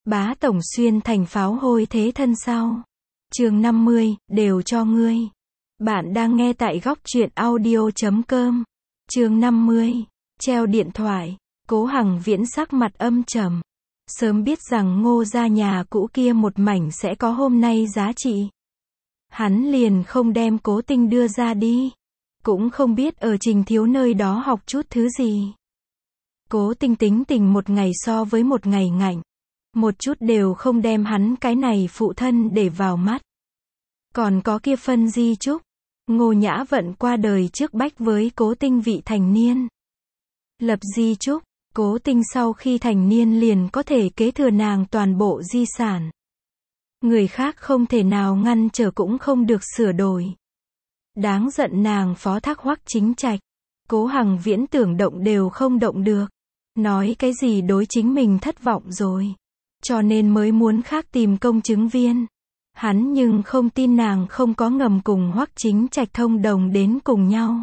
Bá tổng xuyên thành pháo hôi thế thân sau. Chương 50, đều cho ngươi. Bạn đang nghe tại góc truyện audio.com. Chương 50, treo điện thoại. Cố Hằng Viễn sắc mặt âm trầm. Sớm biết rằng Ngô gia nhà cũ kia một mảnh sẽ có hôm nay giá trị. Hắn liền không đem Cố Tinh đưa ra đi. Cũng không biết ở Trình Thiếu nơi đó học chút thứ gì. Cố Tinh tính tình một ngày so với một ngày ngạnh. Một chút đều không đem hắn cái này phụ thân để vào mắt. Còn có kia phân di chúc. Ngô Nhã Vận qua đời trước bách với Cố Tinh vị thành niên. Lập di chúc, Cố Tinh sau khi thành niên liền có thể kế thừa nàng toàn bộ di sản. Người khác không thể nào ngăn trở cũng không được sửa đổi. Đáng giận nàng phó thác Hoắc Chính Trạch. Cố Hằng Viễn tưởng động đều không động được. Nói cái gì đối chính mình thất vọng rồi. Cho nên mới muốn khác tìm công chứng viên. Hắn nhưng không tin nàng không có ngầm cùng Hoắc Chính Trạch thông đồng đến cùng nhau.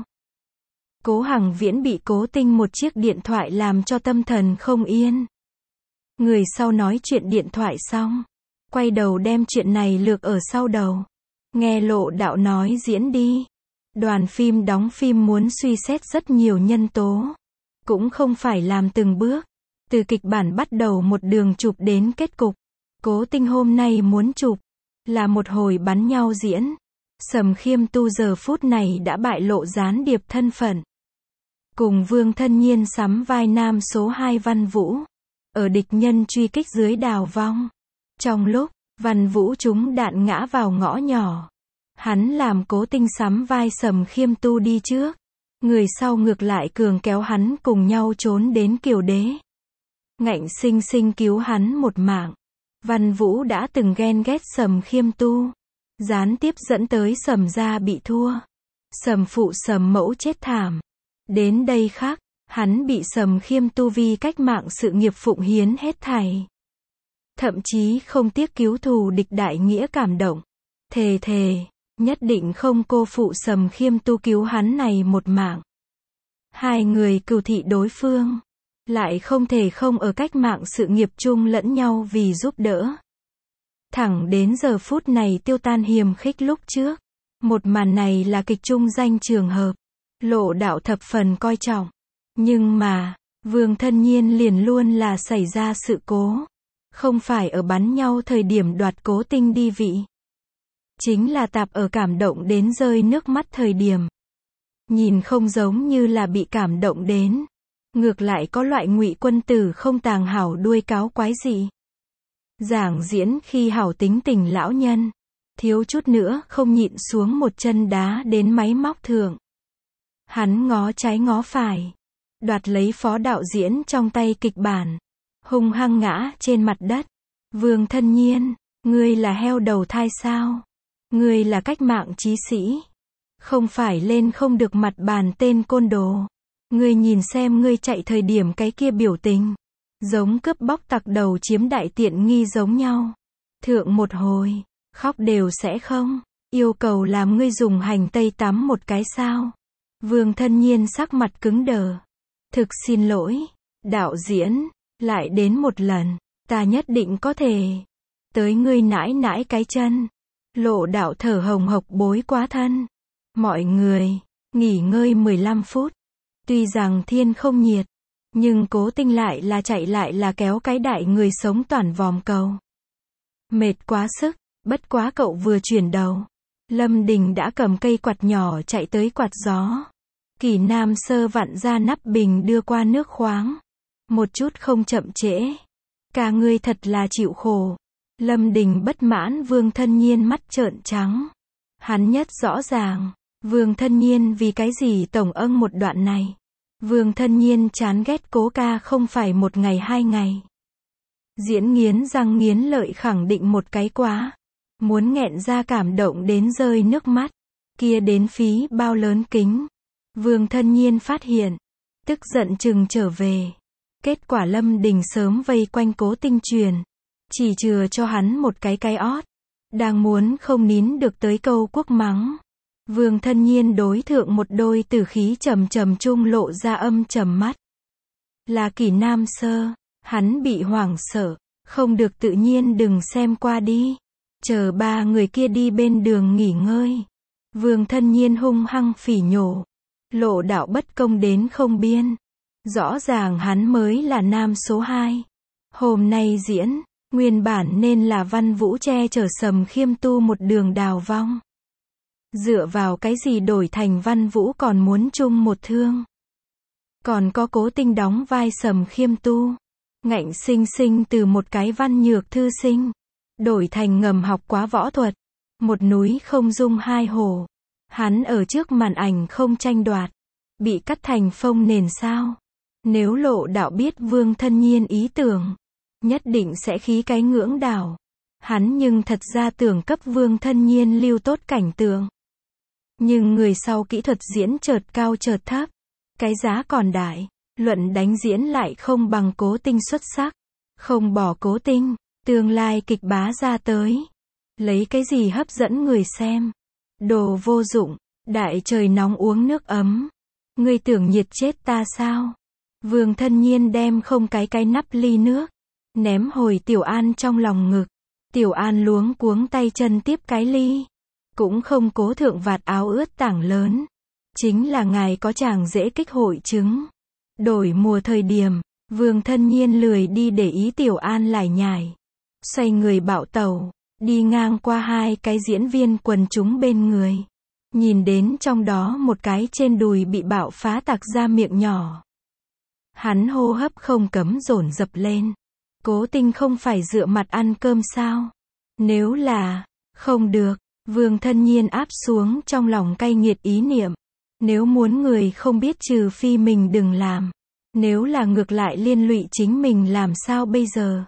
Cố Hằng Viễn bị Cố Tinh một chiếc điện thoại làm cho tâm thần không yên. Người sau nói chuyện điện thoại xong. Quay đầu đem chuyện này lược ở sau đầu. Nghe Lộ Đạo nói diễn đi. Đoàn phim đóng phim muốn suy xét rất nhiều nhân tố. Cũng không phải làm từng bước. Từ kịch bản bắt đầu một đường chụp đến kết cục. Cố Tinh hôm nay muốn chụp là một hồi bắn nhau diễn. Sầm Khiêm Tu giờ phút này đã bại lộ gián điệp thân phận. Cùng Vương Thân Nhiên sắm vai nam số 2 Văn Vũ. Ở địch nhân truy kích dưới đào vong. Trong lúc Văn Vũ trúng đạn ngã vào ngõ nhỏ. Hắn làm Cố Tinh sắm vai Sầm Khiêm Tu đi trước. Người sau ngược lại cường kéo hắn cùng nhau trốn đến Kiều Đế. Ngạnh sinh sinh cứu hắn một mạng. Văn Vũ đã từng ghen ghét Sầm Khiêm Tu. Gián tiếp dẫn tới Sầm gia bị thua. Sầm phụ Sầm mẫu chết thảm. Đến đây khác, hắn bị Sầm Khiêm Tu vì cách mạng sự nghiệp phụng hiến hết thảy. Thậm chí không tiếc cứu thù địch đại nghĩa cảm động. Thề, nhất định không cô phụ Sầm Khiêm Tu cứu hắn này một mạng. Hai người cừu thị đối phương. Lại không thể không ở cách mạng sự nghiệp chung lẫn nhau vì giúp đỡ. Thẳng đến giờ phút này tiêu tan hiềm khích lúc trước. Một màn này là kịch trung danh trường hợp. Lộ Đạo thập phần coi trọng. Nhưng mà, Vương Thân Nhiên liền luôn là xảy ra sự cố. Không phải ở bắn nhau thời điểm đoạt Cố Tinh đi vị. Chính là tạp ở cảm động đến rơi nước mắt thời điểm. Nhìn không giống như là bị cảm động đến. Ngược lại có loại Ngụy quân tử không tàng hảo đuôi cáo quái gì. Giảng diễn khi hảo tính tình lão nhân. Thiếu chút nữa không nhịn xuống một chân đá đến máy móc thượng. Hắn ngó trái ngó phải. Đoạt lấy phó đạo diễn trong tay kịch bản. Hung hăng ngã trên mặt đất. Vương Thân Nhiên, ngươi là heo đầu thai sao? Ngươi là cách mạng chí sĩ. Không phải lên không được mặt bàn tên côn đồ. Ngươi nhìn xem ngươi chạy thời điểm cái kia biểu tình. Giống cướp bóc tặc đầu chiếm đại tiện nghi giống nhau. Thượng một hồi, khóc đều sẽ không. Yêu cầu làm ngươi dùng hành tây tắm một cái sao. Vương Thân Nhiên sắc mặt cứng đờ. Thực xin lỗi, đạo diễn, lại đến một lần, ta nhất định có thể. Tới ngươi nãi nãi cái chân. Lộ Đạo thở hồng hộc bối quá thân. Mọi người, nghỉ ngơi 15 phút. Tuy rằng thiên không nhiệt, nhưng Cố Tinh lại là chạy lại là kéo cái đại người sống toàn vòm cầu. Mệt quá sức, bất quá cậu vừa chuyển đầu. Lâm Đình đã cầm cây quạt nhỏ chạy tới quạt gió. Kỳ Nam sơ vặn ra nắp bình đưa qua nước khoáng. Một chút không chậm trễ. Cả ngươi thật là chịu khổ. Lâm Đình bất mãn Vương Thân Nhiên mắt trợn trắng. Hắn nhất rõ ràng. Vương Thân Nhiên vì cái gì tổng âng một đoạn này. Vương Thân Nhiên chán ghét Cố ca không phải một ngày hai ngày. Diễn nghiến răng nghiến lợi khẳng định một cái quá. Muốn nghẹn ra cảm động đến rơi nước mắt. Kia đến phí bao lớn kính. Vương Thân Nhiên phát hiện. Tức giận chừng trở về. Kết quả Lâm Đình sớm vây quanh Cố Tinh truyền. Chỉ chừa cho hắn một cái ót. Đang muốn không nín được tới câu quốc mắng. Vương Thân Nhiên đối thượng một đôi tử khí trầm trầm trung lộ ra âm trầm mắt. Là Kỷ Nam sơ. Hắn bị hoảng sợ. Không được tự nhiên đừng xem qua đi. Chờ ba người kia đi bên đường nghỉ ngơi. Vương Thân Nhiên hung hăng phỉ nhổ. Lộ đạo bất công đến không biên. Rõ ràng hắn mới là nam số 2. Hôm nay diễn, nguyên bản nên là Văn Vũ che chở Sầm Khiêm Tu một đường đào vong. Dựa vào cái gì đổi thành Văn Vũ còn muốn chung một thương. Còn có Cố Tinh đóng vai Sầm Khiêm Tu. Ngạnh sinh sinh từ một cái văn nhược thư sinh. Đổi thành ngầm học quá võ thuật. Một núi không dung hai hổ. Hắn ở trước màn ảnh không tranh đoạt. Bị cắt thành phông nền sao. Nếu Lộ đạo biết Vương Thân Nhiên ý tưởng. Nhất định sẽ khí cái ngưỡng đảo. Hắn nhưng thật ra tưởng cấp Vương Thân Nhiên lưu tốt cảnh tượng. Nhưng người sau kỹ thuật diễn chợt cao chợt thấp. Cái giá còn đại. Luận đánh diễn lại không bằng Cố Tinh xuất sắc. Không bỏ Cố Tinh. Tương lai kịch bá ra tới. Lấy cái gì hấp dẫn người xem. Đồ vô dụng. Đại trời nóng uống nước ấm. Ngươi tưởng nhiệt chết ta sao? Vương Thân Nhiên đem không cái nắp ly nước. Ném hồi Tiểu An trong lòng ngực. Tiểu An luống cuống tay chân tiếp cái ly. Cũng không cố thượng vạt áo ướt tảng lớn. Chính là ngài có chàng dễ kích hội chứng. Đổi mùa thời điểm, Vương Thân Nhiên lười đi để ý Tiểu An lải nhải. Xoay người bạo tẩu, đi ngang qua hai cái diễn viên quần chúng bên người. Nhìn đến trong đó một cái trên đùi bị bạo phá tạc ra miệng nhỏ. Hắn hô hấp không cấm dồn dập lên. Cố Tinh không phải dựa mặt ăn cơm sao? Nếu là, không được, Vương Thân Nhiên áp xuống trong lòng cay nghiệt ý niệm. Nếu muốn người không biết trừ phi mình đừng làm. Nếu là ngược lại liên lụy chính mình làm sao bây giờ?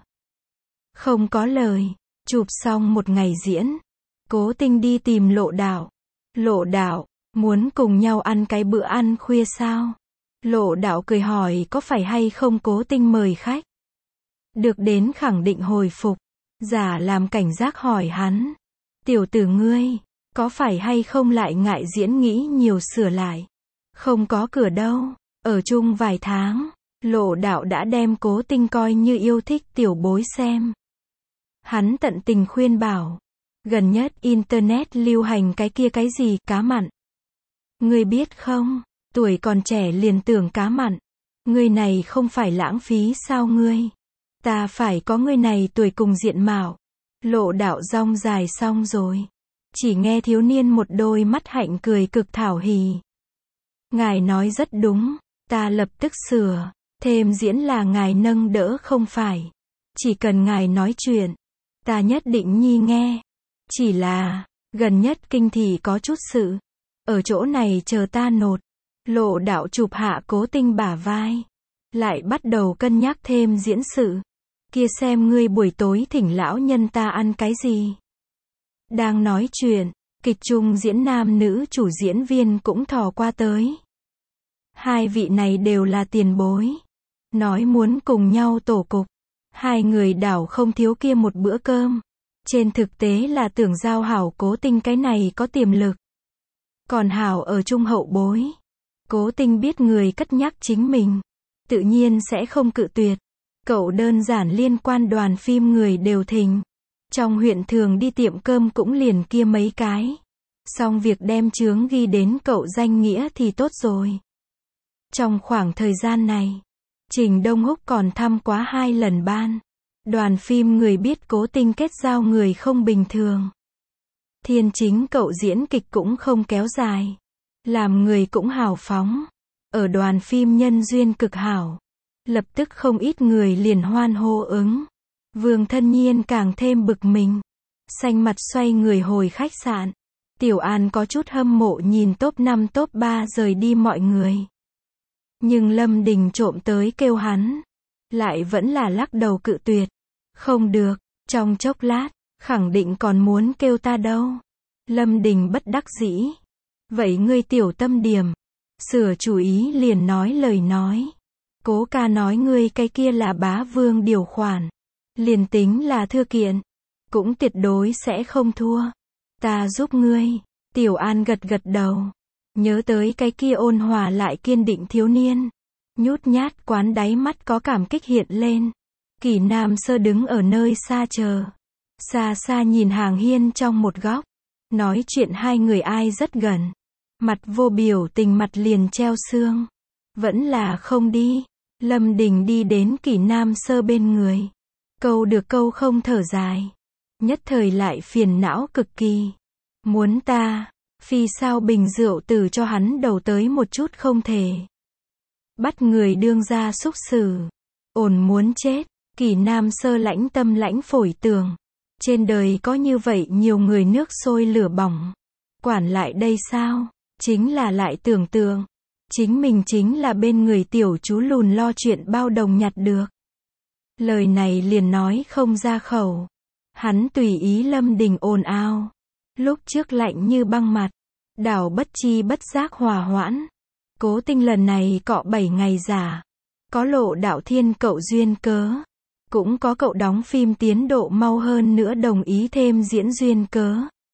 Không có lời. Chụp xong một ngày diễn. Cố Tinh đi tìm Lộ đạo. Lộ đạo, muốn cùng nhau ăn cái bữa ăn khuya sao? Lộ đạo cười hỏi có phải hay không Cố Tinh mời khách. Được đến khẳng định hồi phục. Giả làm cảnh giác hỏi hắn. Tiểu tử ngươi, có phải hay không lại ngại diễn nghĩ nhiều sửa lại? Không có cửa đâu. Ở chung vài tháng, Lộ đạo đã đem Cố Tinh coi như yêu thích tiểu bối xem. Hắn tận tình khuyên bảo. Gần nhất Internet lưu hành cái kia cái gì cá mặn. Ngươi biết không, tuổi còn trẻ liền tưởng cá mặn. Ngươi này không phải lãng phí sao ngươi? Ta phải có ngươi này tuổi cùng diện mạo. Lộ đạo rong dài xong rồi. Chỉ nghe thiếu niên một đôi mắt hạnh cười cực thảo hỉ. Ngài nói rất đúng, ta lập tức sửa. Thêm diễn là ngài nâng đỡ không phải. Chỉ cần ngài nói chuyện, ta nhất định nhi nghe. Chỉ là, gần nhất kinh thì có chút sự. Ở chỗ này chờ ta nột. Lộ đạo chụp hạ Cố Tinh bả vai. Lại bắt đầu cân nhắc thêm diễn sự. Kia xem ngươi buổi tối thỉnh lão nhân ta ăn cái gì. Đang nói chuyện, kịch trung diễn nam nữ chủ diễn viên cũng thò qua tới. Hai vị này đều là tiền bối. Nói muốn cùng nhau tổ cục. Hai người đảo không thiếu kia một bữa cơm. Trên thực tế là tưởng giao hảo Cố Tinh cái này có tiềm lực. Còn hảo ở trung hậu bối. Cố Tinh biết người cất nhắc chính mình. Tự nhiên sẽ không cự tuyệt. Cậu đơn giản liên quan đoàn phim người đều thỉnh. Trong huyện thường đi tiệm cơm cũng liền kia mấy cái. Xong việc đem chướng ghi đến cậu danh nghĩa thì tốt rồi. Trong khoảng thời gian này, Trình Đông Húc còn thăm quá 2 lần ban. Đoàn phim người biết Cố Tinh kết giao người không bình thường. Thiên chính cậu diễn kịch cũng không kéo dài. Làm người cũng hào phóng. Ở đoàn phim nhân duyên cực hảo. Lập tức không ít người liền hoan hô ứng. Vương Thân Nhiên càng thêm bực mình. Xanh mặt xoay người hồi khách sạn. Tiểu An có chút hâm mộ nhìn top 5 top 3 rời đi mọi người. Nhưng Lâm Đình trộm tới kêu hắn. Lại vẫn là lắc đầu cự tuyệt. Không được, trong chốc lát, khẳng định còn muốn kêu ta đâu. Lâm Đình bất đắc dĩ. Vậy ngươi tiểu tâm điểm. Sửa chủ ý liền nói lời nói. Cố ca nói ngươi cái kia là bá vương điều khoản. Liền tính là thư kiện. Cũng tuyệt đối sẽ không thua. Ta giúp ngươi. Tiểu An gật gật đầu. Nhớ tới cái kia ôn hòa lại kiên định thiếu niên. Nhút nhát quán đáy mắt có cảm kích hiện lên. Kỷ Nam Sơ đứng ở nơi xa chờ. Xa xa nhìn hàng hiên trong một góc. Nói chuyện hai người ai rất gần. Mặt vô biểu tình, mặt liền treo xương. Vẫn là không đi. Lâm Đình đi đến Kỷ Nam Sơ bên người. Câu được câu không thở dài. Nhất thời lại phiền não cực kỳ. Muốn ta, phi sao bình rượu tử cho hắn đầu tới một chút không thể. Bắt người đương ra xúc xử. Ổn muốn chết. Kỷ Nam Sơ lãnh tâm lãnh phổi tường. Trên đời có như vậy nhiều người nước sôi lửa bỏng. Quản lại đây sao? Chính là lại tưởng tượng. Chính mình chính là bên người tiểu chú lùn lo chuyện bao đồng nhặt được. Lời này liền nói không ra khẩu. Hắn tùy ý Lâm Đình ồn ào. Lúc trước lạnh như băng mặt. Đảo bất chi bất giác hòa hoãn. Cố Tinh lần này cọ 7 ngày giả. Có lộ đạo thiên cậu duyên cớ. Cũng có cậu đóng phim tiến độ mau hơn nữa đồng ý thêm diễn duyên cớ.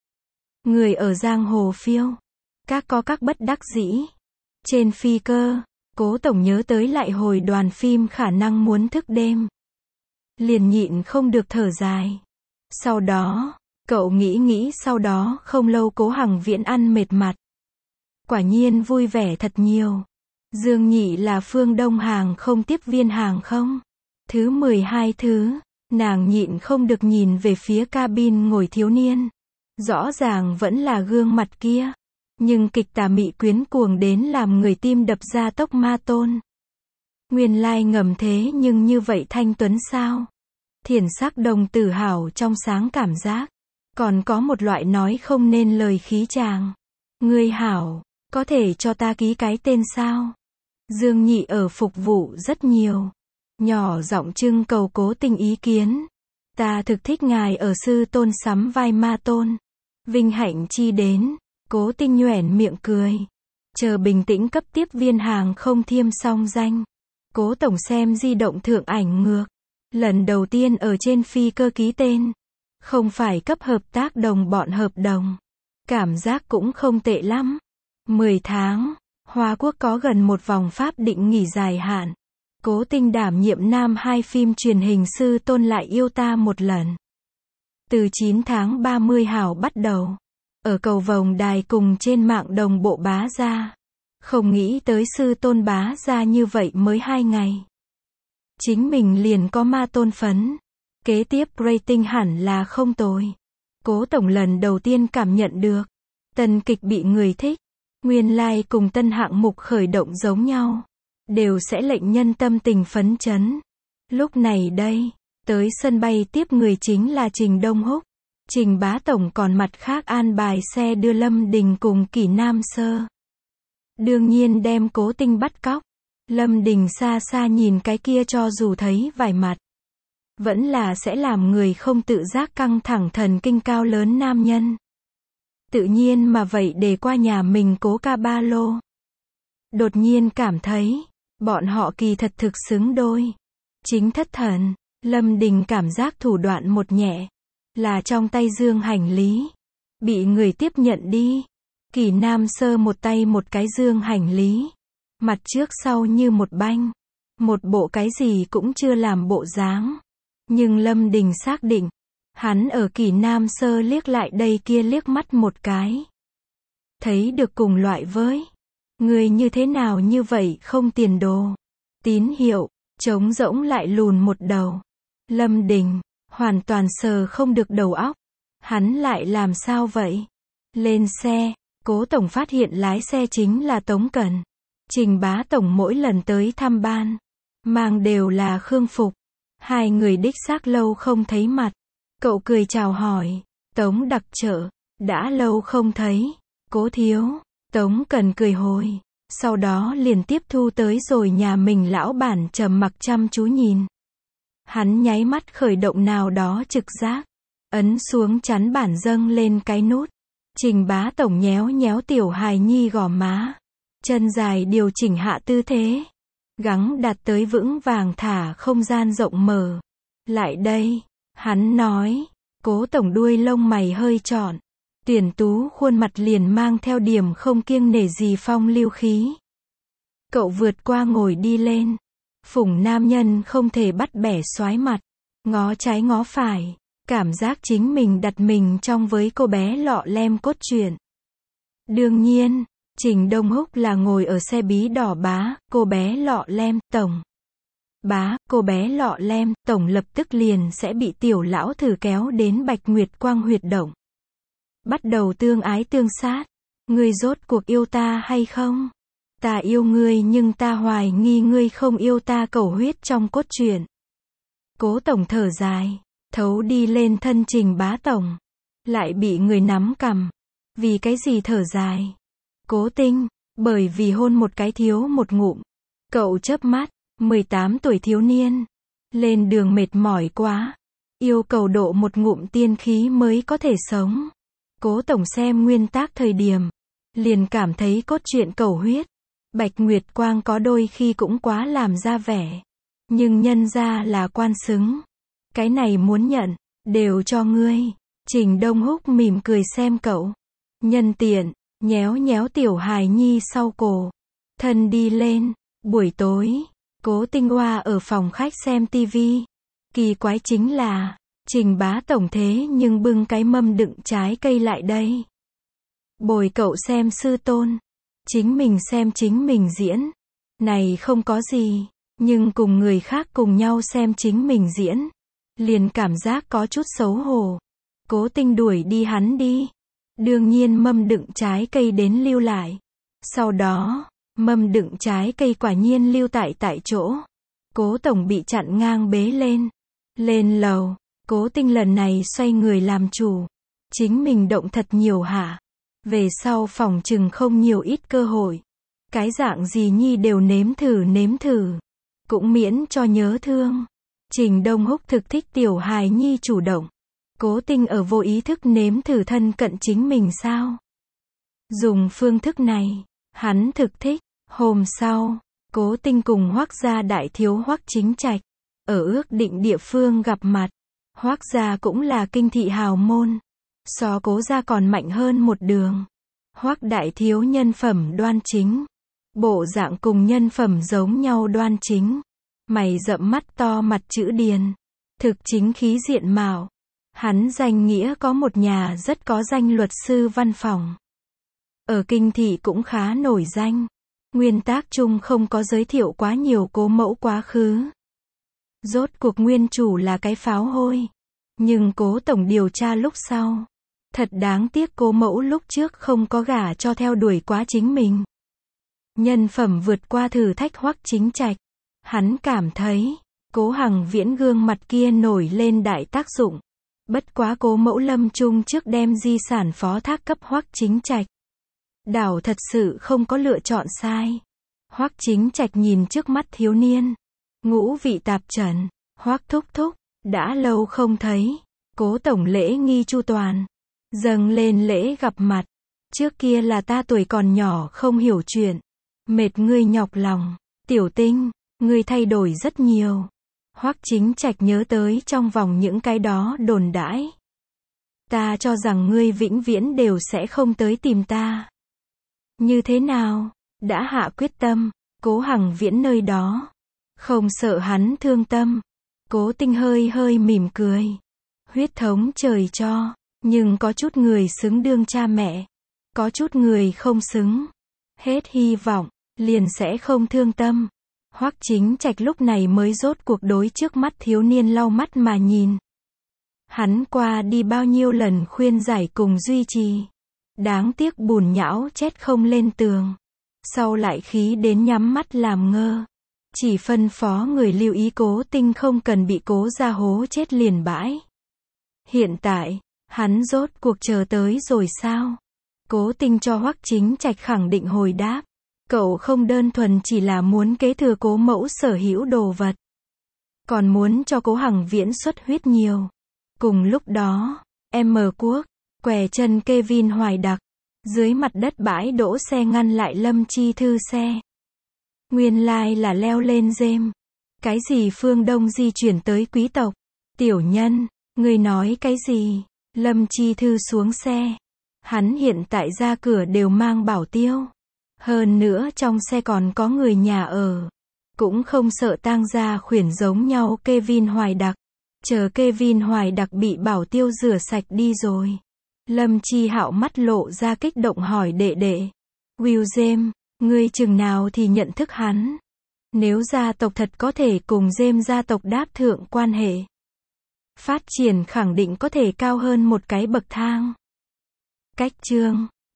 Người ở giang hồ phiêu. Các có các bất đắc dĩ. Trên phi cơ, Cố Tổng nhớ tới lại hồi đoàn phim khả năng muốn thức đêm. Liền nhịn không được thở dài. Sau đó, cậu nghĩ sau đó không lâu Cố Hằng Viễn ăn mệt mặt. Quả nhiên vui vẻ thật nhiều. Dương Nhị là phương Đông hàng không tiếp viên hàng không. Thứ 12 thứ, nàng nhịn không được nhìn về phía cabin ngồi thiếu niên. Rõ ràng vẫn là gương mặt kia. Nhưng kịch tà mị quyến cuồng đến làm người tim đập ra tốc ma tôn. Nguyên lai ngầm thế nhưng như vậy thanh tuấn sao? Thiển sắc đồng tử hảo trong sáng cảm giác. Còn có một loại nói không nên lời khí chàng. Ngươi hảo, có thể cho ta ký cái tên sao? Dương Nhị ở phục vụ rất nhiều. Nhỏ giọng trưng cầu Cố Tình ý kiến. Ta thực thích ngài ở sư tôn sắm vai ma tôn. Vinh hạnh chi đến. Cố Tinh nhoẻn miệng cười. Chờ bình tĩnh cấp tiếp viên hàng không thiêm xong danh. Cố Tổng xem di động thượng ảnh ngược. Lần đầu tiên ở trên phi cơ ký tên. Không phải cấp hợp tác đồng bọn hợp đồng. Cảm giác cũng không tệ lắm. 10 tháng, Hoa Quốc có gần một vòng pháp định nghỉ dài hạn. Cố Tinh đảm nhiệm nam 2 phim truyền hình sư tôn lại yêu ta một lần. Từ 9 tháng 30 hảo bắt đầu. Ở cầu vồng đài cùng trên mạng đồng bộ bá ra. Không nghĩ tới sư tôn bá ra như vậy mới 2 ngày. Chính mình liền có ma tôn phấn. Kế tiếp rating hẳn là không tồi. Cố Tổng lần đầu tiên cảm nhận được. Tân kịch bị người thích. Nguyên lai cùng tân hạng mục khởi động giống nhau. Đều sẽ lệnh nhân tâm tình phấn chấn. Lúc này đây, tới sân bay tiếp người chính là Trình Đông Húc. Trình Bá Tổng còn mặt khác an bài xe đưa Lâm Đình cùng Kỷ Nam Sơ. Đương nhiên đem Cố Tinh bắt cóc. Lâm Đình xa xa nhìn cái kia cho dù thấy vài mặt. Vẫn là sẽ làm người không tự giác căng thẳng thần kinh cao lớn nam nhân. Tự nhiên mà vậy để qua nhà mình Cố ca ba lô. Đột nhiên cảm thấy, bọn họ kỳ thật thực xứng đôi. Chính thất thần, Lâm Đình cảm giác thủ đoạn một nhẹ. Là trong tay dương hành lý. Bị người tiếp nhận đi. Kỷ Nam Sơ một tay một cái dương hành lý. Mặt trước sau như một banh. Một bộ cái gì cũng chưa làm bộ dáng. Nhưng Lâm Đình xác định. Hắn ở Kỷ Nam Sơ liếc lại đây kia liếc mắt một cái. Thấy được cùng loại với. Người như thế nào như vậy không tiền đồ. Tín hiệu, trống rỗng lại lùn một đầu. Lâm Đình, hoàn toàn sờ không được đầu óc. Hắn lại làm sao vậy? Lên xe, Cố Tổng phát hiện lái xe chính là Tống Cẩn. Trình Bá Tổng mỗi lần tới thăm ban. Mang đều là khương phục. Hai người đích xác lâu không thấy mặt. Cậu cười chào hỏi. Tống đặc trợ, đã lâu không thấy. Cố thiếu, Tống Cẩn cười hồi. Sau đó liền tiếp thu tới rồi nhà mình lão bản trầm mặc chăm chú nhìn. Hắn nháy mắt khởi động nào đó trực giác. Ấn xuống chắn bản dâng lên cái nút. Trình Bá Tổng nhéo nhéo tiểu hài nhi gò má. Chân dài điều chỉnh hạ tư thế. Gắng đạt tới vững vàng thả không gian rộng mở. Lại đây, hắn nói. Cố Tổng đuôi lông mày hơi trọn. Tuyển tú khuôn mặt liền mang theo điểm không kiêng nể gì phong lưu khí. Cậu vượt qua ngồi đi lên. Phủng nam nhân không thể bắt bẻ xoái mặt, ngó trái ngó phải, cảm giác chính mình đặt mình trong với cô bé lọ lem cốt truyện. Đương nhiên, Trình Đông Húc là ngồi ở xe bí đỏ bá, cô bé lọ lem, tổng. Bá, cô bé lọ lem, tổng lập tức liền sẽ bị tiểu lão thử kéo đến Bạch Nguyệt Quang huyệt động. Bắt đầu tương ái tương sát. Ngươi rốt cuộc yêu ta hay không? Ta yêu ngươi nhưng ta hoài nghi ngươi không yêu ta, cầu huyết trong cốt truyện. Cố tổng thở dài, thấu đi lên thân Trình bá tổng. Lại bị người nắm cằm. Vì cái gì thở dài? Cố Tinh, bởi vì hôn một cái thiếu một ngụm. Cậu chớp mắt, 18 tuổi thiếu niên. Lên đường mệt mỏi quá. Yêu cầu độ một ngụm tiên khí mới có thể sống. Cố tổng xem nguyên tác thời điểm. Liền cảm thấy cốt truyện cầu huyết. Bạch Nguyệt Quang có đôi khi cũng quá làm ra vẻ. Nhưng nhân ra là quan xứng. Cái này muốn nhận, đều cho ngươi. Trình Đông Húc mỉm cười xem cậu. Nhân tiện, nhéo nhéo tiểu hài nhi sau cổ. Thân đi lên. Buổi tối, Cố Tinh Hoa ở phòng khách xem tivi. Kỳ quái chính là, Trình bá tổng thế nhưng bưng cái mâm đựng trái cây lại đây. Bồi cậu xem sư tôn. Chính mình xem chính mình diễn. Này không có gì. Nhưng cùng người khác cùng nhau xem chính mình diễn. Liền cảm giác có chút xấu hổ. Cố Tinh đuổi đi hắn đi. Đương nhiên mâm đựng trái cây đến lưu lại. Sau đó, mâm đựng trái cây quả nhiên lưu tại chỗ. Cố tổng bị chặn ngang bế lên. Lên lầu, Cố Tinh lần này xoay người làm chủ. Chính mình động thật nhiều hả? Về sau phòng chừng không nhiều ít cơ hội. Cái dạng gì nhi đều nếm thử. Cũng miễn cho nhớ thương. Trình Đông Húc thực thích tiểu hài nhi chủ động. Cố Tinh ở vô ý thức nếm thử thân cận chính mình sao? Dùng phương thức này, hắn thực thích. Hôm sau, Cố Tinh cùng Hoắc gia đại thiếu Hoắc Chính Trạch, ở ước định địa phương gặp mặt. Hoắc gia cũng là kinh thị hào môn. So Cố gia còn mạnh hơn một đường. Hoắc đại thiếu nhân phẩm đoan chính. Bộ dạng cùng nhân phẩm giống nhau đoan chính. Mày rậm mắt to mặt chữ điền. Thực chính khí diện mạo. Hắn danh nghĩa có một nhà rất có danh luật sư văn phòng. Ở kinh thị cũng khá nổi danh. Nguyên tác chung không có giới thiệu quá nhiều Cố mẫu quá khứ. Rốt cuộc nguyên chủ là cái pháo hôi. Nhưng Cố tổng điều tra lúc sau. Thật đáng tiếc Cố mẫu lúc trước không có gả cho theo đuổi quá chính mình. Nhân phẩm vượt qua thử thách Hoắc Chính Trạch. Hắn cảm thấy, Cố Hằng Viễn gương mặt kia nổi lên đại tác dụng. Bất quá Cố mẫu lâm chung trước đem di sản phó thác cấp Hoắc Chính Trạch. Đảo thật sự không có lựa chọn sai. Hoắc Chính Trạch nhìn trước mắt thiếu niên. Ngũ vị tạp trần. Hoắc thúc thúc, đã lâu không thấy. Cố tổng lễ nghi chu toàn. Dâng lên lễ gặp mặt. Trước kia là ta tuổi còn nhỏ không hiểu chuyện. Mệt ngươi nhọc lòng. Tiểu Tinh, ngươi thay đổi rất nhiều. Hoắc Chính Trạch nhớ tới trong vòng những cái đó đồn đãi. Ta cho rằng ngươi vĩnh viễn đều sẽ không tới tìm ta. Như thế nào? Đã hạ quyết tâm, Cố Hằng Viễn nơi đó. Không sợ hắn thương tâm. Cố Tinh hơi mỉm cười. Huyết thống trời cho. Nhưng có chút người xứng đương cha mẹ. Có chút người không xứng. Hết hy vọng, liền sẽ không thương tâm. Hoắc Chính Trạch lúc này mới rốt cuộc đối trước mắt thiếu niên lau mắt mà nhìn. Hắn qua đi bao nhiêu lần khuyên giải cùng duy trì. Đáng tiếc bùn nhão chết không lên tường. Sau lại khí đến nhắm mắt làm ngơ. Chỉ phân phó người lưu ý Cố Tinh không cần bị Cố gia hố chết liền bãi. Hiện tại, hắn rốt cuộc chờ tới rồi sao? Cố Tinh cho Hoắc Chính Trạch khẳng định hồi đáp. Cậu không đơn thuần chỉ là muốn kế thừa Cố mẫu sở hữu đồ vật. Còn muốn cho Cố Hằng Viễn xuất huyết nhiều. Cùng lúc đó, M Quốc, què chân Kevin Hoài Đặc. Dưới mặt đất bãi đỗ xe ngăn lại Lâm Chi Thư xe. Nguyên lai là leo lên rêm. Cái gì phương Đông di chuyển tới quý tộc? Tiểu nhân, ngươi nói cái gì? Lâm Chi Thư xuống xe. Hắn hiện tại ra cửa đều mang bảo tiêu. Hơn nữa trong xe còn có người nhà ở. Cũng không sợ tang gia khuyển giống nhau Kevin Hoài Đặc. Chờ Kevin Hoài Đặc bị Bảo Tiêu rửa sạch đi rồi. Lâm Chi Hạo mắt lộ ra kích động hỏi đệ đệ. Will James, ngươi chừng nào thì nhận thức hắn? Nếu gia tộc thật có thể cùng James gia tộc đáp thượng quan hệ, phát triển khẳng định có thể cao hơn một cái bậc thang. Cách chương